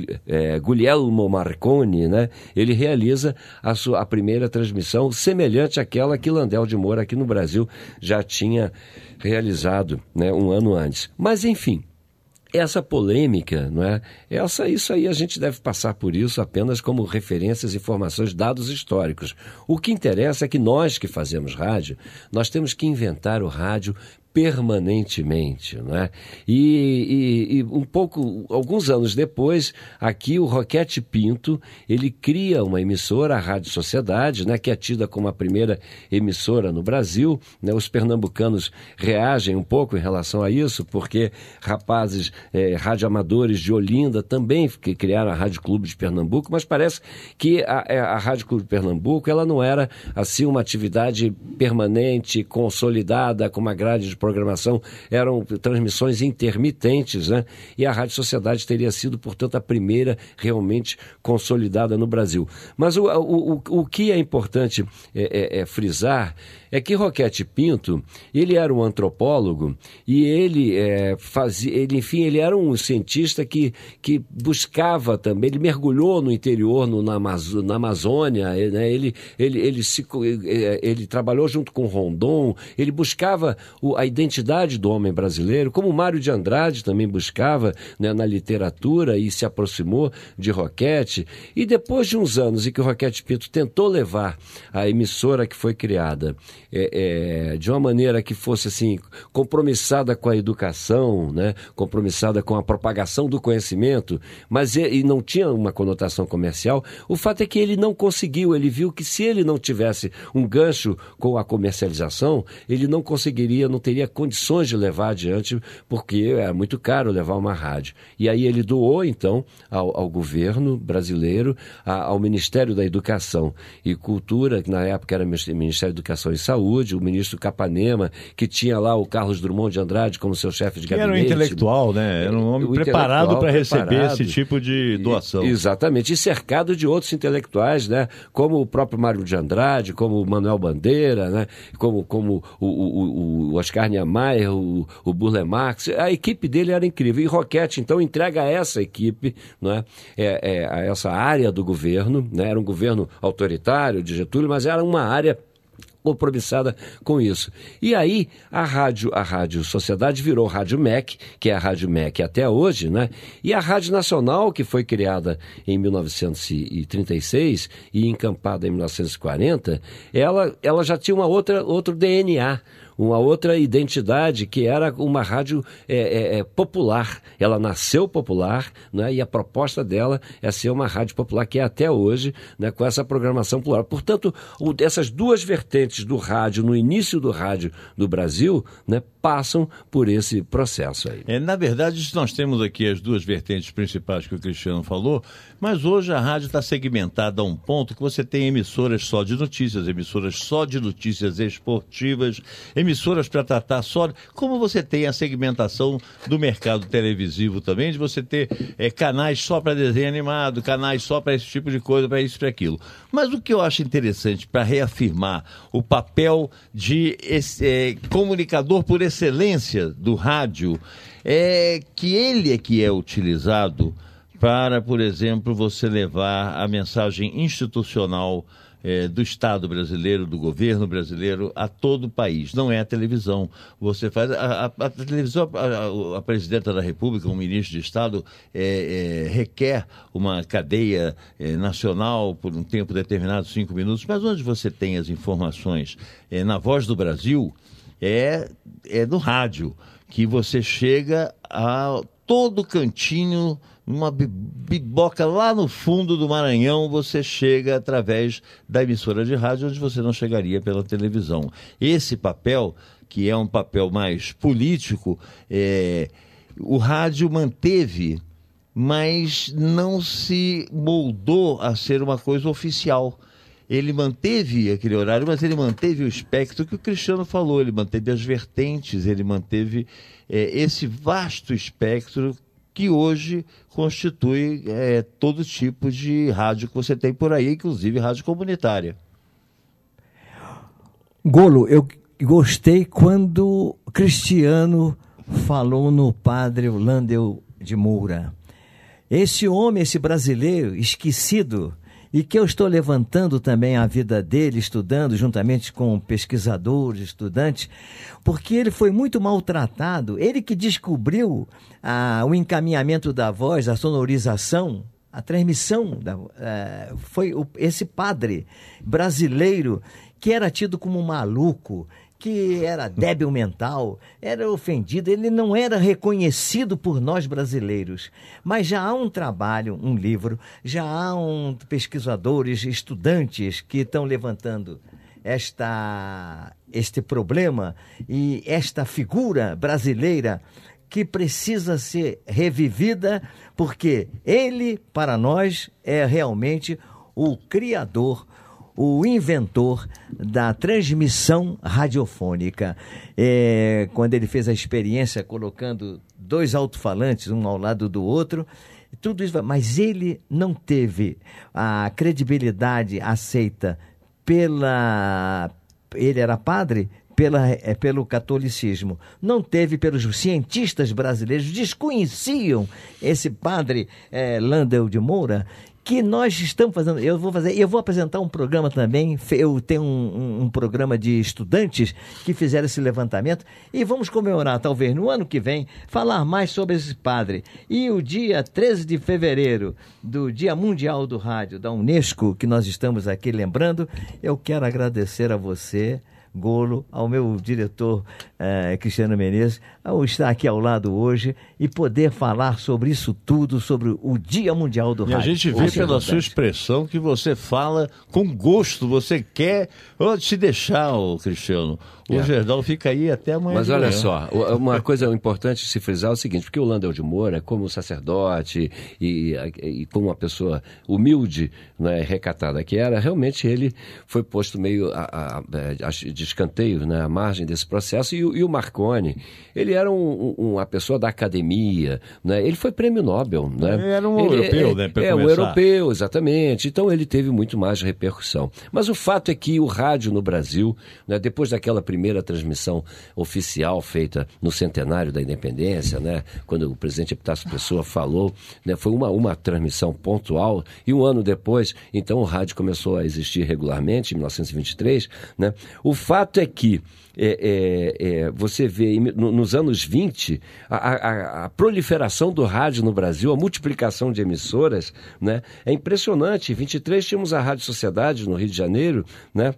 é, Guglielmo Marconi, né, ele realiza a, sua, a primeira transmissão semelhante àquela que Landel de Moura aqui no Brasil já tinha realizado, né, um ano antes. Mas, enfim, essa polêmica, não é? Essa, isso aí a gente deve passar por isso apenas como referências, informações, dados históricos. O que interessa é que nós que fazemos rádio, nós temos que inventar o rádio permanentemente, não é? E, e, e um pouco, alguns anos depois, aqui o Roquete Pinto, ele cria uma emissora, a Rádio Sociedade, né, que é tida como a primeira emissora no Brasil, né? Os pernambucanos reagem um pouco em relação a isso, porque rapazes é, radioamadores de Olinda também que criaram a Rádio Clube de Pernambuco, mas parece que a, a Rádio Clube de Pernambuco, ela não era assim uma atividade permanente, consolidada, com uma grade de programação, eram transmissões intermitentes, né? E a Rádio Sociedade teria sido, portanto, a primeira realmente consolidada no Brasil. Mas o, o, o, o que é importante é, é, é frisar é que Roquete Pinto, ele era um antropólogo e ele é, fazia, ele, enfim, ele era um cientista que, que buscava também, ele mergulhou no interior, no, na, Amazo, na Amazônia, né? ele, ele, ele, se, ele trabalhou junto com Rondon, ele buscava o, a identidade do homem brasileiro, como Mário de Andrade também buscava, né, na literatura e se aproximou de Roquette. E depois de uns anos em que o Roquette Pinto tentou levar a emissora que foi criada é, é, de uma maneira que fosse assim, compromissada com a educação, né, compromissada com a propagação do conhecimento, mas ele, e não tinha uma conotação comercial, o fato é que ele não conseguiu, ele viu que se ele não tivesse um gancho com a comercialização, ele não conseguiria, não teria condições de levar adiante, porque é muito caro levar uma rádio. E aí ele doou, então, ao, ao governo brasileiro, a, ao Ministério da Educação e Cultura, que na época era Ministério da Educação e Saúde, o ministro Capanema, que tinha lá o Carlos Drummond de Andrade como seu chefe de que gabinete. Era um intelectual, né? Era um homem o preparado para receber preparado, esse tipo de doação. E, exatamente, e cercado de outros intelectuais, né? Como o próprio Mário de Andrade, como o Manuel Bandeira, né? Como, como o, o, o Oscar Niemeyer, o, o Burle Marx. A equipe dele era incrível. E Roquette, então, entrega a essa equipe, né? é, é, a essa área do governo, né? Era um governo autoritário de Getúlio, mas era uma área compromissada com isso. E aí a rádio, a Rádio Sociedade virou Rádio M E C, que é a Rádio M E C até hoje, né? E a Rádio Nacional, que foi criada em mil novecentos e trinta e seis e encampada em mil novecentos e quarenta, ela, ela já tinha uma outra, outro D N A, uma outra identidade, que era uma rádio é, é, é, popular. Ela nasceu popular, né, e a proposta dela é ser uma rádio popular, que é até hoje, né, com essa programação plural. Portanto, o, essas duas vertentes do rádio, no início do rádio do Brasil, né, passam por esse processo aí. É, na verdade, nós temos aqui as duas vertentes principais que o Cristiano falou, mas hoje a rádio está segmentada a um ponto que você tem emissoras só de notícias, emissoras só de notícias esportivas, emissoras para tratar só... Como você tem a segmentação do mercado televisivo também, de você ter é, canais só para desenho animado, canais só para esse tipo de coisa, para isso e para aquilo. Mas o que eu acho interessante para reafirmar o papel de esse, é, comunicador por excelência do rádio é que ele é que é utilizado para, por exemplo, você levar a mensagem institucional É, do Estado brasileiro, do governo brasileiro a todo o país. Não é a televisão. Você faz a, a, a televisão, a, a presidenta da República, o ministro de Estado é, é, requer uma cadeia é, nacional por um tempo determinado, cinco minutos, mas onde você tem as informações é, na Voz do Brasil é, é no rádio, que você chega a todo cantinho, uma biboca lá no fundo do Maranhão, você chega através da emissora de rádio, onde você não chegaria pela televisão. Esse papel, que é um papel mais político, é, o rádio manteve, mas não se moldou a ser uma coisa oficial. Ele manteve aquele horário, mas ele manteve o espectro que o Cristiano falou, ele manteve as vertentes, ele manteve é, esse vasto espectro que hoje constitui é, todo tipo de rádio que você tem por aí, inclusive rádio comunitária. Golo, eu gostei quando Cristiano falou no padre Landel de Moura. Esse homem, esse brasileiro esquecido, e que eu estou levantando também a vida dele, estudando juntamente com pesquisadores, estudantes, porque ele foi muito maltratado. Ele que descobriu ah, o encaminhamento da voz, a sonorização, a transmissão, da, ah, foi o, esse padre brasileiro que era tido como maluco, que era débil mental, era ofendido, ele não era reconhecido por nós brasileiros. Mas já há um trabalho, um livro, já há um pesquisadores, estudantes que estão levantando esta, este problema e esta figura brasileira que precisa ser revivida, porque ele, para nós, é realmente o criador, o inventor da transmissão radiofônica. É, quando ele fez a experiência colocando dois alto-falantes, um ao lado do outro, tudo isso, mas ele não teve a credibilidade aceita pela... Ele era padre? Pela, é, pelo catolicismo. Não teve pelos cientistas brasileiros, desconheciam esse padre é, Landel de Moura, que nós estamos fazendo, eu vou fazer, eu vou apresentar um programa também, eu tenho um, um, um programa de estudantes que fizeram esse levantamento e vamos comemorar, talvez no ano que vem, falar mais sobre esse padre. E o dia treze de fevereiro, do Dia Mundial do Rádio da Unesco, que nós estamos aqui lembrando, eu quero agradecer a você, Golo, ao meu diretor eh, Cristiano Menezes, ao estar aqui ao lado hoje e poder falar sobre isso tudo, sobre o Dia Mundial do e Rádio. E a gente vê pela é sua expressão que você fala com gosto, você quer te deixar, ô, Cristiano. O é. Gerdau fica aí até amanhã. Mas de olha manhã. só, uma coisa importante se frisar é o seguinte, porque o Landel de Moura, como sacerdote e, e como uma pessoa humilde, né, recatada que era, realmente ele foi posto meio a, a, a, de escanteio, né, à margem desse processo. E, e o Marconi, ele era um, um, uma pessoa da academia, né, ele foi prêmio Nobel. Né? Ele era um ele, europeu, é, né, para É, começar. um europeu, exatamente. Então ele teve muito mais repercussão. Mas o fato é que o rádio no Brasil, né, depois daquela primeira primeira transmissão oficial feita no centenário da independência, né, quando o presidente Epitácio Pessoa falou, né, foi uma, uma transmissão pontual e um ano depois, então o rádio começou a existir regularmente, em mil novecentos e vinte e três, né. O fato é que É, é, é, você vê no, nos anos vinte a, a, a proliferação do rádio no Brasil, a multiplicação de emissoras, né, é impressionante. Em vinte e três tínhamos a Rádio Sociedade no Rio de Janeiro, né?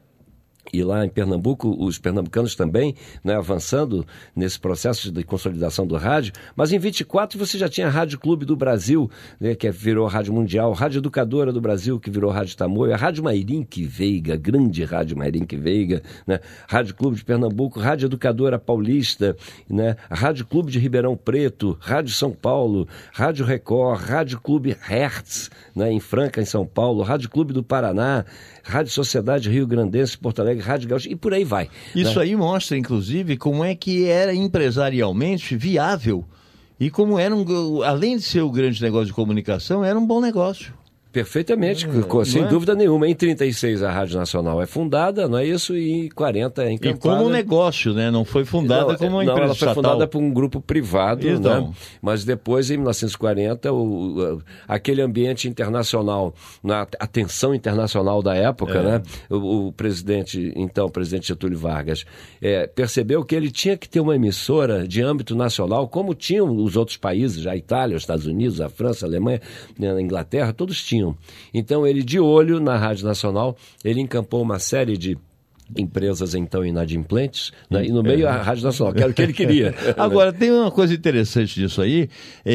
E lá em Pernambuco, os pernambucanos também, né, avançando nesse processo de consolidação do rádio. Mas em vinte e quatro você já tinha a Rádio Clube do Brasil, né, que virou Rádio Mundial, Rádio Educadora do Brasil, que virou Rádio Tamoio, a Rádio Mairink Veiga, grande Rádio Mairink Veiga, né, Rádio Clube de Pernambuco, Rádio Educadora Paulista, né, a Rádio Clube de Ribeirão Preto, Rádio São Paulo, Rádio Record, Rádio Clube Hertz, né, em Franca, em São Paulo, Rádio Clube do Paraná, Rádio Sociedade Rio Grandense, Porto Alegre, Rádio Gaúcho, e por aí vai. Isso, né? Aí mostra, inclusive, como é que era empresarialmente viável e como era, um, além de ser um grande negócio de comunicação, era um bom negócio. Perfeitamente, é, sem é? dúvida nenhuma. Em trinta e seis a Rádio Nacional é fundada, não é isso? E em quarenta é encampada. E como um negócio, né? Não foi fundada não, como uma não, empresa ela foi estatal. fundada por um grupo privado, então. Né? Mas depois, em mil novecentos e quarenta, o, o, aquele ambiente internacional, na atenção internacional da época, é. né? O, o presidente, então, o presidente Getúlio Vargas, é, percebeu que ele tinha que ter uma emissora de âmbito nacional, como tinham os outros países, a Itália, os Estados Unidos, a França, a Alemanha, a Inglaterra, todos tinham. Então ele, de olho na Rádio Nacional, ele encampou uma série de empresas então inadimplentes, né? E no meio a Rádio Nacional, que era o que ele queria. Agora, tem uma coisa interessante disso aí,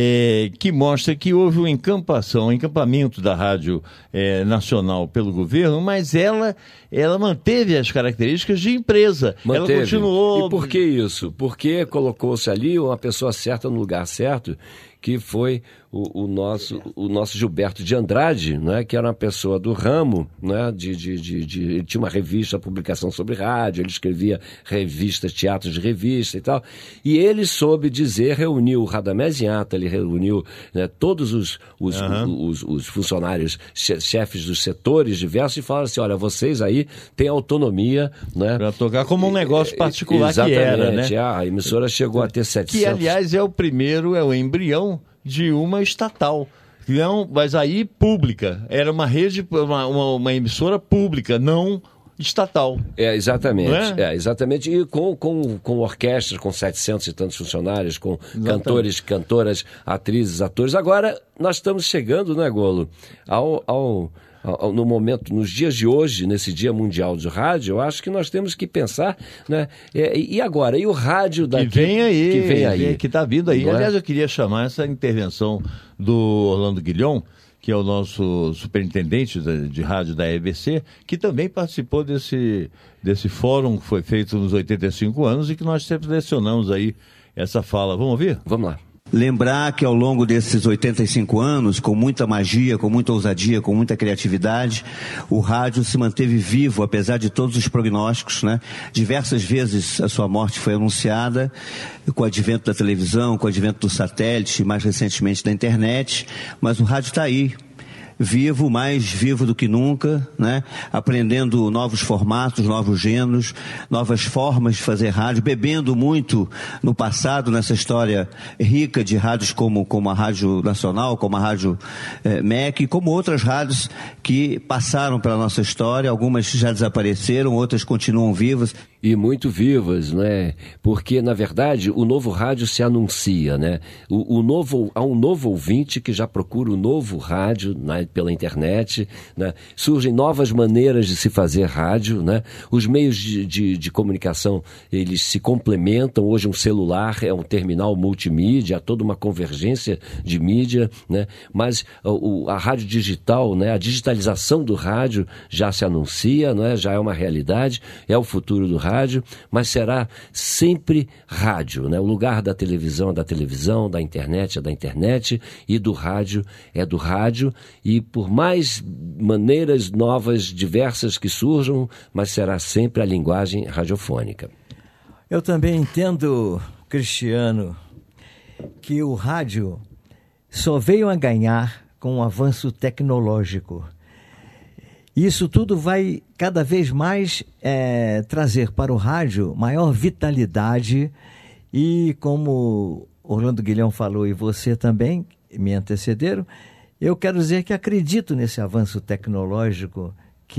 é, que mostra que houve uma encampação, um encampamento da Rádio é, Nacional pelo governo, mas ela, ela manteve as características de empresa. Manteve. Ela continuou... E por que isso? Porque colocou-se ali uma pessoa certa no lugar certo, que foi o, o, nosso, o nosso Gilberto de Andrade, né, que era uma pessoa do ramo, né, de, de, de, de, ele tinha uma revista, publicação sobre rádio, ele escrevia revistas, teatros de revista e tal, e ele soube dizer, reuniu o Radamés Inhata, ele reuniu, né, todos os, os, uhum. os, os, os funcionários, chefes dos setores diversos, e falaram assim, olha, vocês aí têm autonomia, né, para tocar como um negócio particular. Exatamente, que era, né? A emissora chegou a ter setecentos... Que, aliás, é o primeiro, é o embrião de uma estatal, não, mas aí pública, era uma rede, uma, uma, uma emissora pública, não estatal. É, exatamente, é? é, exatamente, e com, com, com orquestras, com setecentos e tantos funcionários, com exatamente. Cantores, cantoras, atrizes, atores. Agora, nós estamos chegando, né, Golo, ao... ao... no momento, nos dias de hoje, nesse Dia Mundial do Rádio, eu acho que nós temos que pensar, né? E, e agora? E o rádio daqui? Que vem aí. Que vem aí. Que está vindo aí. Não Aliás, é? eu queria chamar essa intervenção do Orlando Guilhom, que é o nosso superintendente de, de rádio da E B C, que também participou desse, desse fórum que foi feito nos oitenta e cinco anos e que nós sempre selecionamos aí essa fala. Vamos ouvir? Vamos lá. Lembrar que ao longo desses oitenta e cinco anos, com muita magia, com muita ousadia, com muita criatividade, o rádio se manteve vivo, apesar de todos os prognósticos, né? Diversas vezes a sua morte foi anunciada, com o advento da televisão, com o advento do satélite, mais recentemente da internet, mas o rádio está aí. vivo, mais vivo do que nunca, né? Aprendendo novos formatos, novos gêneros, novas formas de fazer rádio, bebendo muito no passado, nessa história rica de rádios como, como a Rádio Nacional, como a Rádio eh, M E C, como outras rádios que passaram pela nossa história, algumas já desapareceram, outras continuam vivas. E muito vivas, né? Porque, na verdade, o novo rádio se anuncia, né? O, o novo, há um novo ouvinte que já procura o novo rádio, né, pela internet, né? Surgem novas maneiras de se fazer rádio, né? Os meios de, de, de comunicação, eles se complementam. Hoje um celular é um terminal multimídia, há toda uma convergência de mídia, né? Mas o, a rádio digital, né? A digitalização do rádio já se anuncia, né? Já é uma realidade, é o futuro do rádio. rádio, mas será sempre rádio, né? O lugar da televisão é da televisão, da internet é da internet e do rádio é do rádio, e por mais maneiras novas, diversas que surjam, mas será sempre a linguagem radiofônica. Eu também entendo, Cristiano, que o rádio só veio a ganhar com o avanço tecnológico. Isso tudo vai cada vez mais é, trazer para o rádio maior vitalidade e, como Orlando Guilhão falou e você também me antecederam, eu quero dizer que acredito nesse avanço tecnológico,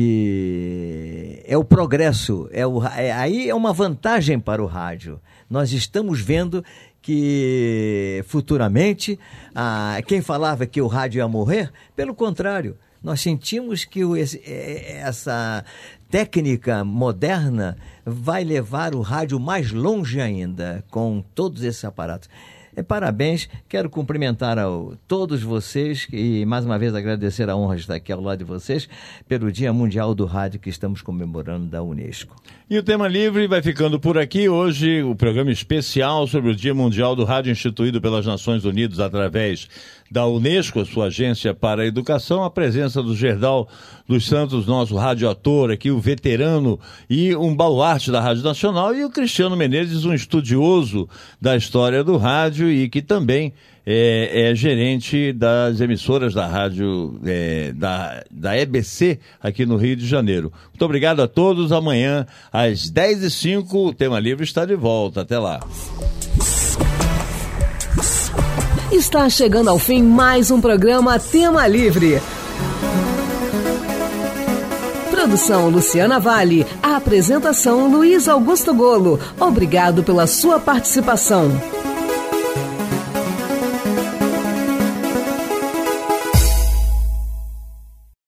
que é o progresso, é o, é, aí é uma vantagem para o rádio. Nós estamos vendo que futuramente, ah, quem falava que o rádio ia morrer, pelo contrário, nós sentimos que o, essa técnica moderna vai levar o rádio mais longe ainda, com todos esses aparatos. É, parabéns, quero cumprimentar a todos vocês e mais uma vez agradecer a honra de estar aqui ao lado de vocês pelo Dia Mundial do Rádio que estamos comemorando da Unesco. E o Tema Livre vai ficando por aqui. Hoje o programa especial sobre o Dia Mundial do Rádio, instituído pelas Nações Unidas através da Unesco, a sua agência para a educação, a presença do Gerdau dos Santos, nosso radioator aqui, o veterano e um baluarte da Rádio Nacional, e o Cristiano Menezes, um estudioso da história do rádio e que também é, é gerente das emissoras da rádio, é, da, da E B C aqui no Rio de Janeiro. Muito obrigado a todos. Amanhã, às dez e cinco, o Tema Livre está de volta. Até lá. Está chegando ao fim mais um programa Tema Livre. Produção Luciana Vale. A apresentação Luiz Augusto Golo. Obrigado pela sua participação.